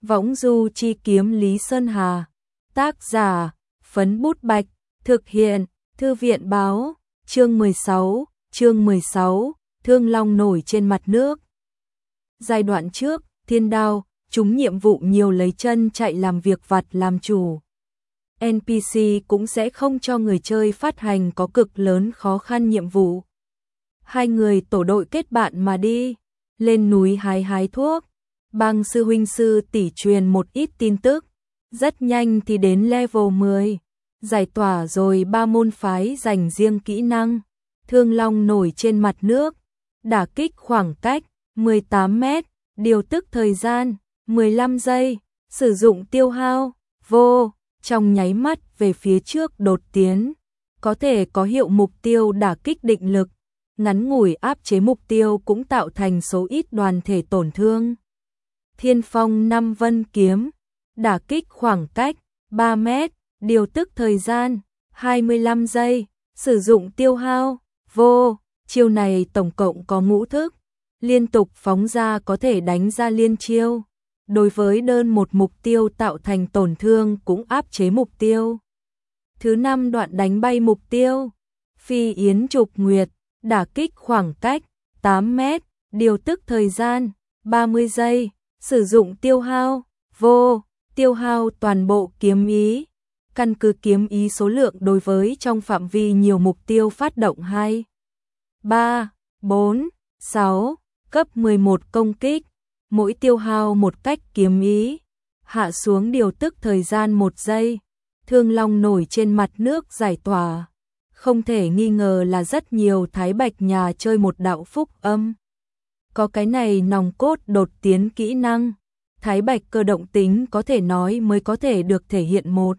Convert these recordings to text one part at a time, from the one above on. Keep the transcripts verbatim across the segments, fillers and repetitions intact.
Võng du chi kiếm Lý Sơn Hà. Tác giả, Phấn Bút Bạch. Thực hiện, Thư viện báo. Chương mười sáu, chương mười sáu, Thương Long nổi trên mặt nước. Giai đoạn trước, Thiên Đao, chúng nhiệm vụ nhiều lấy chân chạy làm việc vặt làm chủ. en pê xê cũng sẽ không cho người chơi phát hành có cực lớn khó khăn nhiệm vụ. Hai người tổ đội kết bạn mà đi, lên núi hái hái thuốc. Bang sư huynh sư tỷ truyền một ít tin tức, rất nhanh thì đến level mười, giải tỏa rồi ba môn phái dành riêng kỹ năng. Thương Long nổi trên mặt nước, đả kích khoảng cách mười tám mét, điều tức thời gian mười lăm giây, sử dụng tiêu hao vô, trong nháy mắt về phía trước đột tiến, có thể có hiệu mục tiêu đả kích định lực, ngắn ngủi áp chế mục tiêu cũng tạo thành số ít đoàn thể tổn thương. Thiên Phong năm vân kiếm, đả kích khoảng cách ba mét, điều tức thời gian hai mươi lăm giây, sử dụng tiêu hao vô, chiêu này tổng cộng có ngũ thức, liên tục phóng ra có thể đánh ra liên chiêu. Đối với đơn một mục tiêu tạo thành tổn thương cũng áp chế mục tiêu. Thứ năm đoạn đánh bay mục tiêu. Phi yến trục nguyệt, đả kích khoảng cách tám mét, điều tức thời gian ba mươi giây, sử dụng tiêu hao vô, tiêu hao toàn bộ kiếm ý. Căn cứ kiếm ý số lượng đối với trong phạm vi nhiều mục tiêu phát động hai, ba, bốn, sáu, cấp mười một công kích, mỗi tiêu hao một cách kiếm ý, hạ xuống điều tức thời gian một giây. Thương Long nổi trên mặt nước giải tỏa, không thể nghi ngờ là rất nhiều Thái Bạch nhà chơi một đạo phúc âm. Có cái này nòng cốt đột tiến kỹ năng, Thái Bạch cơ động tính có thể nói mới có thể được thể hiện một.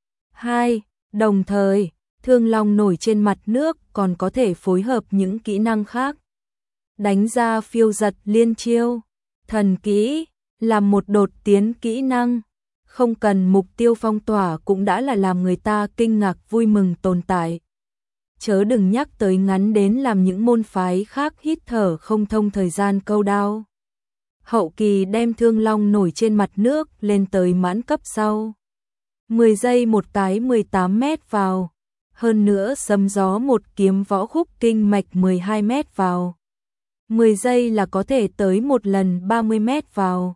Hai, đồng thời, Thương Long nổi trên mặt nước còn có thể phối hợp những kỹ năng khác. Đánh ra phiêu giật liên chiêu, thần kỹ, làm một đột tiến kỹ năng, không cần mục tiêu phong tỏa cũng đã là làm người ta kinh ngạc vui mừng tồn tại. Chớ đừng nhắc tới ngắn đến làm những môn phái khác hít thở không thông thời gian câu đao. Hậu kỳ đem Thương Long nổi trên mặt nước lên tới mãn cấp sau. mười giây một cái mười tám mét vào. Hơn nữa sấm gió một kiếm võ khúc kinh mạch mười hai mét vào. mười giây là có thể tới một lần ba mươi mét vào.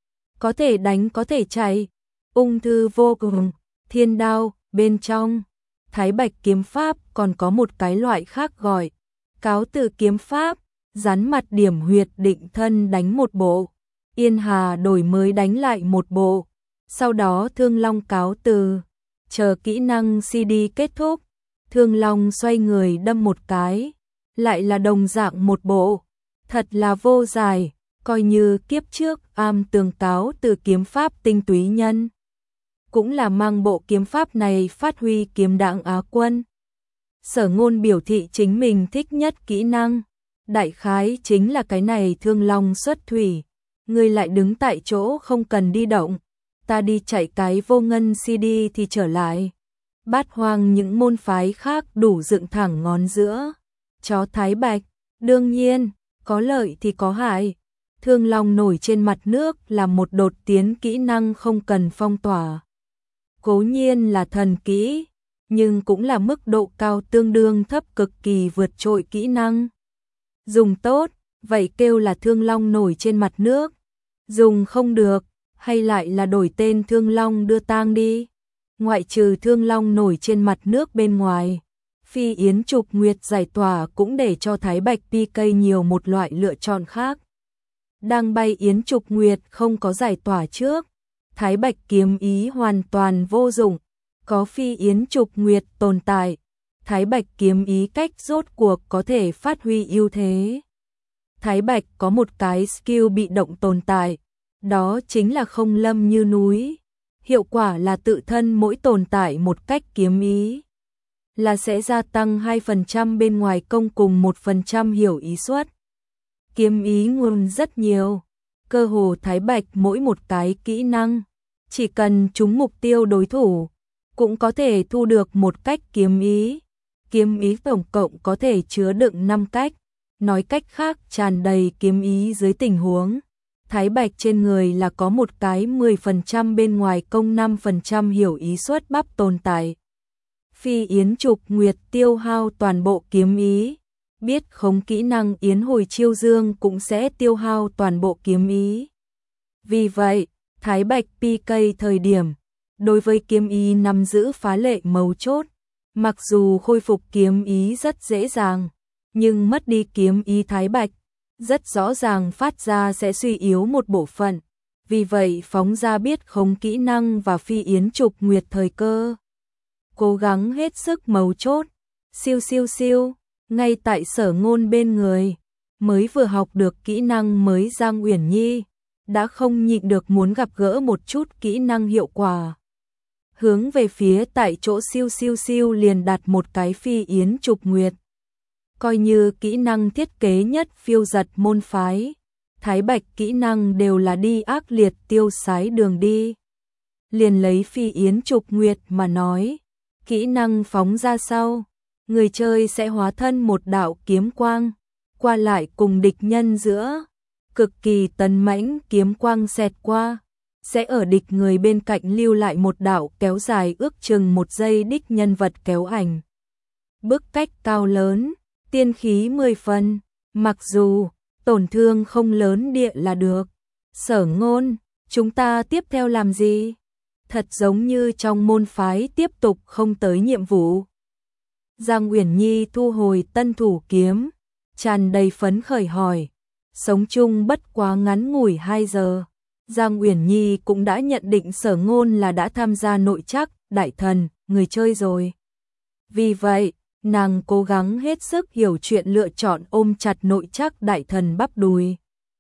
Có thể đánh có thể chạy. Ung thư vô cùng. Thiên Đao, bên trong. Thái Bạch kiếm pháp còn có một cái loại khác gọi. Cáo từ kiếm pháp. Rắn mặt điểm huyệt định thân đánh một bộ. Yên Hà đổi mới đánh lại một bộ. Sau đó Thương Long cáo từ. Chờ kỹ năng xê đê kết thúc. Thương Long xoay người đâm một cái. Lại là đồng dạng một bộ. Thật là vô giải. Coi như kiếp trước am tường cáo từ kiếm pháp tinh túy nhân. Cũng là mang bộ kiếm pháp này phát huy kiếm đặng Á quân. Sở Ngôn biểu thị chính mình thích nhất kỹ năng. Đại khái chính là cái này Thương Long xuất thủy. Người lại đứng tại chỗ không cần đi động. Ta đi chạy cái vô ngân xê đê thì trở lại. Bát hoang những môn phái khác đủ dựng thẳng ngón giữa. Chó Thái Bạch, đương nhiên, có lợi thì có hại. Thương Long nổi trên mặt nước là một đột tiến kỹ năng không cần phong tỏa. Cố nhiên là thần kỹ, nhưng cũng là mức độ cao tương đương thấp cực kỳ vượt trội kỹ năng. Dùng tốt, vậy kêu là Thương Long nổi trên mặt nước. Dùng không được, hay lại là đổi tên Thương Long đưa tang đi. Ngoại trừ Thương Long nổi trên mặt nước bên ngoài, Phi yến trục nguyệt giải tỏa cũng để cho Thái Bạch pê ca nhiều một loại lựa chọn khác. Đang bay yến trục nguyệt không có giải tỏa trước, Thái Bạch kiếm ý hoàn toàn vô dụng. Có Phi yến trục nguyệt tồn tại, Thái Bạch kiếm ý cách rốt cuộc có thể phát huy ưu thế. Thái Bạch có một cái skill bị động tồn tại, đó chính là không lâm như núi. Hiệu quả là tự thân mỗi tồn tại một cách kiếm ý, là sẽ gia tăng hai phần trăm bên ngoài công cùng một phần trăm hiểu ý suất. Kiếm ý nguồn rất nhiều, cơ hồ Thái Bạch mỗi một cái kỹ năng, chỉ cần trúng mục tiêu đối thủ, cũng có thể thu được một cách kiếm ý. Kiếm ý tổng cộng có thể chứa đựng năm cách, nói cách khác tràn đầy kiếm ý dưới tình huống. Thái Bạch trên người là có một cái mười phần trăm bên ngoài công năm phần trăm hiểu ý xuất bắp tồn tại. Phi Yến Trục Nguyệt tiêu hao toàn bộ kiếm ý, biết khống kỹ năng Yến Hồi Chiêu Dương cũng sẽ tiêu hao toàn bộ kiếm ý. Vì vậy, Thái Bạch pê ca thời điểm, đối với kiếm ý nắm giữ phá lệ mấu chốt, mặc dù khôi phục kiếm ý rất dễ dàng, nhưng mất đi kiếm ý Thái Bạch, rất rõ ràng phát ra sẽ suy yếu một bộ phận. Vì vậy phóng ra biết khống kỹ năng và Phi Yến Trục Nguyệt thời cơ. Cố gắng hết sức mấu chốt, siêu siêu siêu, ngay tại Sở Ngôn bên người, mới vừa học được kỹ năng mới Giang Uyển Nhi, đã không nhịn được muốn gặp gỡ một chút kỹ năng hiệu quả. Hướng về phía tại chỗ siêu siêu siêu liền đặt một cái Phi Yến Trục Nguyệt. Coi như kỹ năng thiết kế nhất phiêu giật môn phái, Thái Bạch kỹ năng đều là đi ác liệt tiêu sái đường đi. Liền lấy Phi Yến Trục Nguyệt mà nói, kỹ năng phóng ra sau, người chơi sẽ hóa thân một đạo kiếm quang, qua lại cùng địch nhân giữa, cực kỳ tấn mãnh kiếm quang xẹt qua, sẽ ở địch người bên cạnh lưu lại một đạo kéo dài ước chừng một giây đích nhân vật kéo ảnh. Bức cách cao lớn, tiên khí mười phần, mặc dù tổn thương không lớn địa là được. Sở Ngôn, chúng ta tiếp theo làm gì? Thật giống như trong môn phái tiếp tục không tới nhiệm vụ. Giang Uyển Nhi thu hồi tân thủ kiếm, tràn đầy phấn khởi hỏi. Sống chung bất quá ngắn ngủi hai giờ, Giang Uyển Nhi cũng đã nhận định Sở Ngôn là đã tham gia nội trắc, đại thần, người chơi rồi. Vì vậy, nàng cố gắng hết sức hiểu chuyện lựa chọn ôm chặt nội trắc đại thần bắp đùi.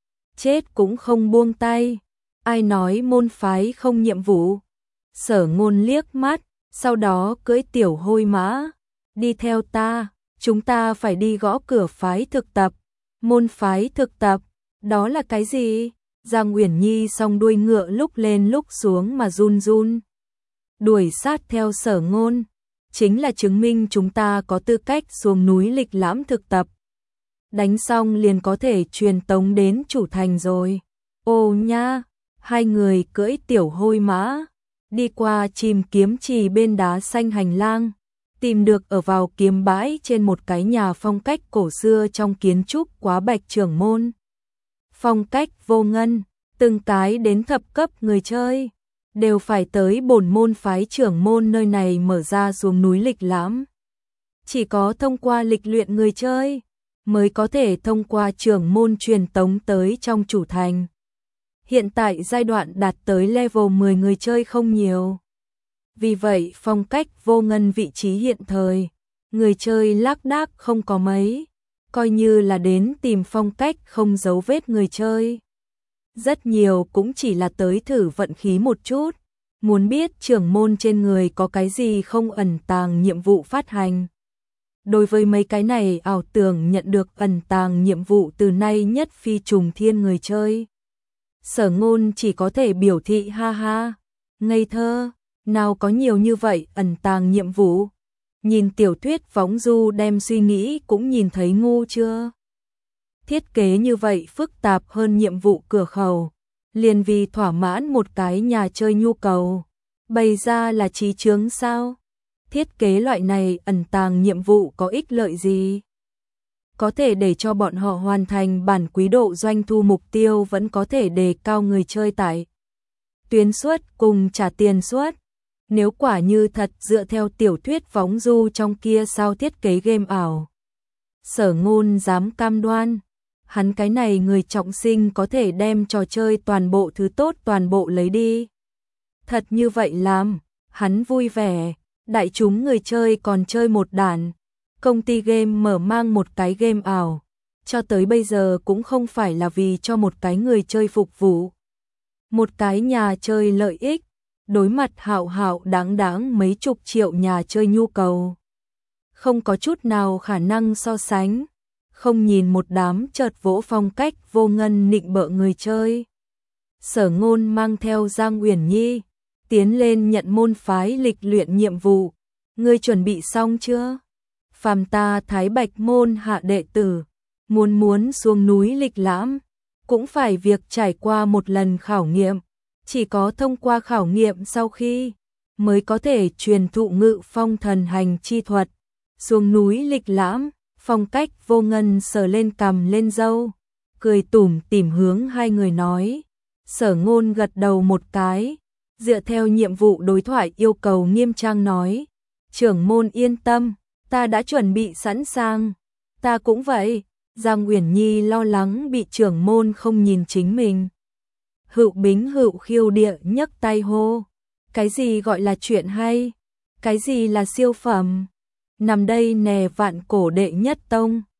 Chết cũng không buông tay, ai nói môn phái không nhiệm vụ. Sở Ngôn liếc mắt, sau đó cưỡi tiểu hôi mã, đi theo ta, chúng ta phải đi gõ cửa phái thực tập. Môn phái thực tập, đó là cái gì? Giang Uyển Nhi song đuôi ngựa lúc lên lúc xuống mà run run. Đuổi sát theo Sở Ngôn, chính là chứng minh chúng ta có tư cách xuống núi lịch lãm thực tập. Đánh xong liền có thể truyền tống đến chủ thành rồi. Ô nha, hai người cưỡi tiểu hôi mã, đi qua chìm kiếm trì bên đá xanh hành lang, tìm được ở vào kiếm bãi trên một cái nhà phong cách cổ xưa trong kiến trúc Quá Bạch Trưởng Môn. Phong cách vô ngân, từng cái đến thập cấp người chơi đều phải tới bổn môn phái trưởng môn nơi này mở ra xuống núi lịch lãm. Chỉ có thông qua lịch luyện người chơi mới có thể thông qua trưởng môn truyền tống tới trong chủ thành. Hiện tại giai đoạn đạt tới level mười người chơi không nhiều. Vì vậy phong cách vô ngân vị trí hiện thời, người chơi lác đác không có mấy, coi như là đến tìm phong cách không dấu vết người chơi. Rất nhiều cũng chỉ là tới thử vận khí một chút, muốn biết trưởng môn trên người có cái gì không ẩn tàng nhiệm vụ phát hành. Đối với mấy cái này ảo tưởng nhận được ẩn tàng nhiệm vụ từ nay nhất phi trùng thiên người chơi. Sở Ngôn chỉ có thể biểu thị ha ha, ngây thơ, nào có nhiều như vậy ẩn tàng nhiệm vụ. Nhìn tiểu thuyết võng du đem suy nghĩ cũng nhìn thấy ngu chưa? Thiết kế như vậy phức tạp hơn nhiệm vụ cửa khẩu, liền vì thỏa mãn một cái nhà chơi nhu cầu, bày ra là trí chướng sao? Thiết kế loại này ẩn tàng nhiệm vụ có ích lợi gì? Có thể để cho bọn họ hoàn thành bản quý độ doanh thu mục tiêu vẫn có thể đề cao người chơi tại tuyến suất cùng trả tiền suất. Nếu quả như thật dựa theo tiểu thuyết võng du trong kia sao thiết kế game ảo. Sở Ngôn dám cam đoan, hắn cái này người trọng sinh có thể đem trò chơi toàn bộ thứ tốt toàn bộ lấy đi. Thật như vậy làm, hắn vui vẻ, đại chúng người chơi còn chơi một đàn. Công ty game mở mang một cái game ảo, cho tới bây giờ cũng không phải là vì cho một cái người chơi phục vụ. Một cái nhà chơi lợi ích, đối mặt hạo hạo đáng đáng mấy chục triệu nhà chơi nhu cầu. Không có chút nào khả năng so sánh, không nhìn một đám chợt vỗ phong cách vô ngân nịnh bợ người chơi. Sở Ngôn mang theo Giang Uyển Nhi, tiến lên nhận môn phái lịch luyện nhiệm vụ. Ngươi chuẩn bị xong chưa? Phàm ta Thái Bạch môn hạ đệ tử, muốn muốn xuống núi lịch lãm, cũng phải việc trải qua một lần khảo nghiệm, chỉ có thông qua khảo nghiệm sau khi mới có thể truyền thụ Ngự Phong thần hành chi thuật. Xuống núi lịch lãm, Phong Cách Vô Ngân sờ lên cằm lên râu, cười tủm tỉm hướng hai người nói. Sở Ngôn gật đầu một cái, dựa theo nhiệm vụ đối thoại yêu cầu nghiêm trang nói. Trưởng môn yên tâm, ta đã chuẩn bị sẵn sàng. Ta cũng vậy. Giang Uyển Nhi lo lắng bị trưởng môn không nhìn chính mình. Hựu Bính Hựu khiêu địa nhấc tay hô. Cái gì gọi là chuyện hay? Cái gì là siêu phẩm? Nằm đây nè vạn cổ đệ nhất tông.